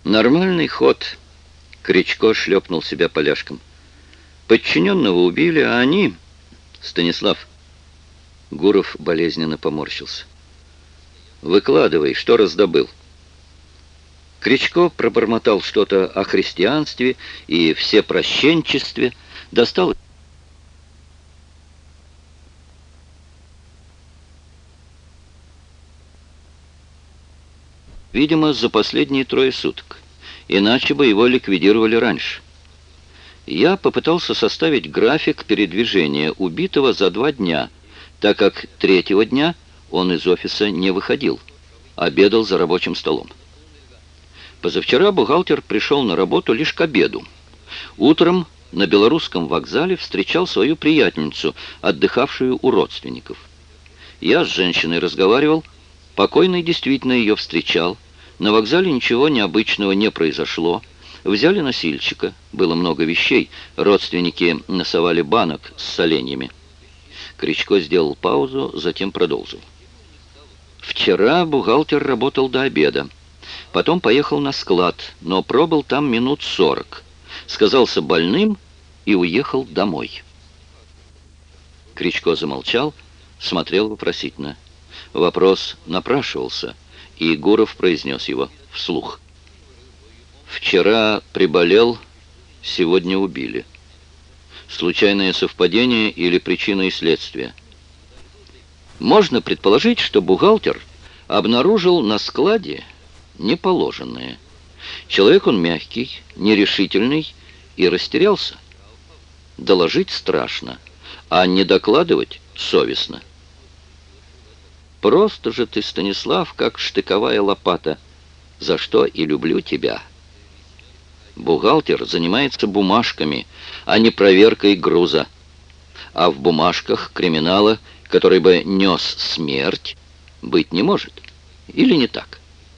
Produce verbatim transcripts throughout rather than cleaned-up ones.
Нормальный ход. Кричко шлепнул себя поляшком. Подчиненного убили, а они... Станислав. Гуров болезненно поморщился. Выкладывай, что раздобыл. Кричко пробормотал что-то о христианстве и всепрощенчестве, достал... Видимо, за последние трое суток. Иначе бы его ликвидировали раньше. Я попытался составить график передвижения убитого за два дня, так как третьего дня он из офиса не выходил, обедал за рабочим столом. Позавчера бухгалтер пришел на работу лишь к обеду. Утром на Белорусском вокзале встречал свою приятельницу, отдыхавшую у родственников. Я с женщиной разговаривал, покойный действительно ее встречал. На вокзале ничего необычного не произошло. Взяли носильщика, было много вещей, родственники насовали банок с соленьями. Кричко сделал паузу, затем продолжил. Вчера бухгалтер работал до обеда. Потом поехал на склад, но пробыл там минут сорок. Сказался больным и уехал домой. Кричко замолчал, смотрел вопросительно. Вопрос напрашивался, и Гуров произнес его вслух. «Вчера приболел, сегодня убили. Случайное совпадение или причина и следствие?» Можно предположить, что бухгалтер обнаружил на складе неположенное. Человек он мягкий, нерешительный и растерялся. Доложить страшно, а не докладывать совестно. Просто же ты, Станислав, как штыковая лопата, за что и люблю тебя. Бухгалтер занимается бумажками, а не проверкой груза. А в бумажках криминала, который бы нес смерть, быть не может. Или не так?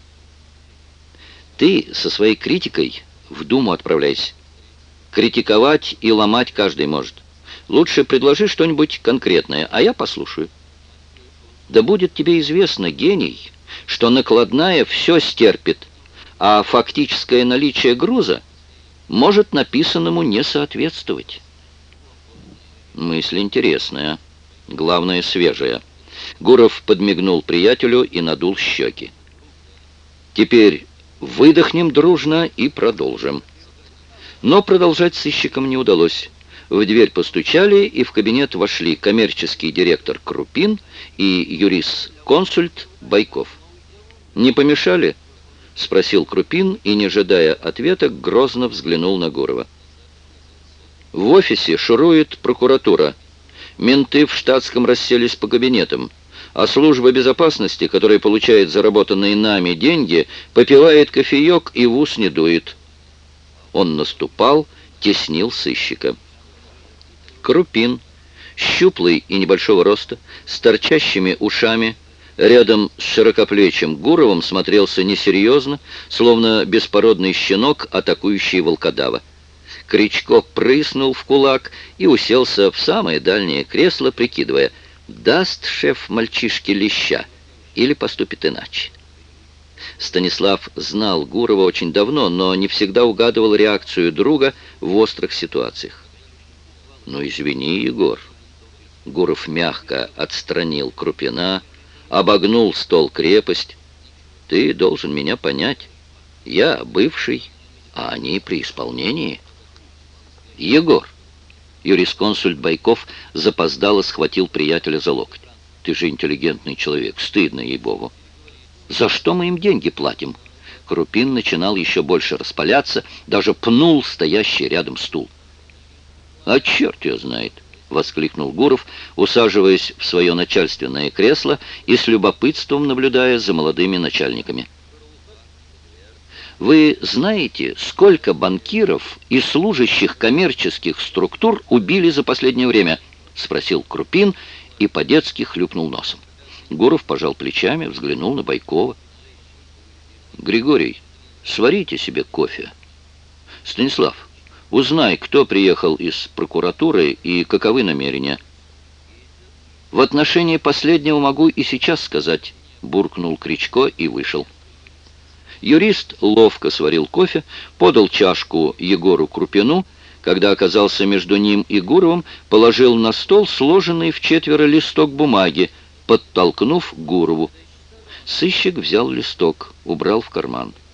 Ты со своей критикой в Думу отправляйся. Критиковать и ломать каждый может. Лучше предложи что-нибудь конкретное, а я послушаю. Да будет тебе известно, гений, что накладная все стерпит, а фактическое наличие груза может написанному не соответствовать. Мысль интересная, главное, свежая. Гуров подмигнул приятелю и надул щеки. Теперь выдохнем дружно и продолжим. Но продолжать сыщикам не удалось. В дверь постучали, и в кабинет вошли коммерческий директор Крупин и юрист-консульт Байков. «Не помешали?» — спросил Крупин и, не ожидая ответа, грозно взглянул на Гурова. «В офисе шурует прокуратура. Менты в штатском расселись по кабинетам, а служба безопасности, которая получает заработанные нами деньги, попивает кофеек и в ус не дует». Он наступал, теснил сыщика. Крупин, щуплый и небольшого роста, с торчащими ушами, рядом с широкоплечим Гуровым смотрелся несерьезно, словно беспородный щенок, атакующий волкодава. Кричко прыснул в кулак и уселся в самое дальнее кресло, прикидывая, даст шеф мальчишке леща или поступит иначе. Станислав знал Гурова очень давно, но не всегда угадывал реакцию друга в острых ситуациях. «Ну, извини, Егор». Гуров мягко отстранил Крупина, обогнул стол-крепость. «Ты должен меня понять. Я бывший, а они при исполнении». «Егор!» Юрисконсульт Байков запоздало схватил приятеля за локоть. «Ты же интеллигентный человек, стыдно, ей-богу». «За что мы им деньги платим?» Крупин начинал еще больше распаляться, даже пнул стоящий рядом стул. «А черт ее знает!» — воскликнул Гуров, усаживаясь в свое начальственное кресло и с любопытством наблюдая за молодыми начальниками. «Вы знаете, сколько банкиров и служащих коммерческих структур убили за последнее время?» — спросил Крупин и по-детски хлюпнул носом. Гуров пожал плечами, взглянул на Байкова. «Григорий, сварите себе кофе. Станислав, узнай, кто приехал из прокуратуры и каковы намерения». «В отношении последнего могу и сейчас сказать», — буркнул Кричко и вышел. Юрист ловко сварил кофе, подал чашку Егору Крупину. Когда оказался между ним и Гуровым, положил на стол сложенный в четверо листок бумаги, подтолкнув Гурову. Сыщик взял листок, убрал в карман.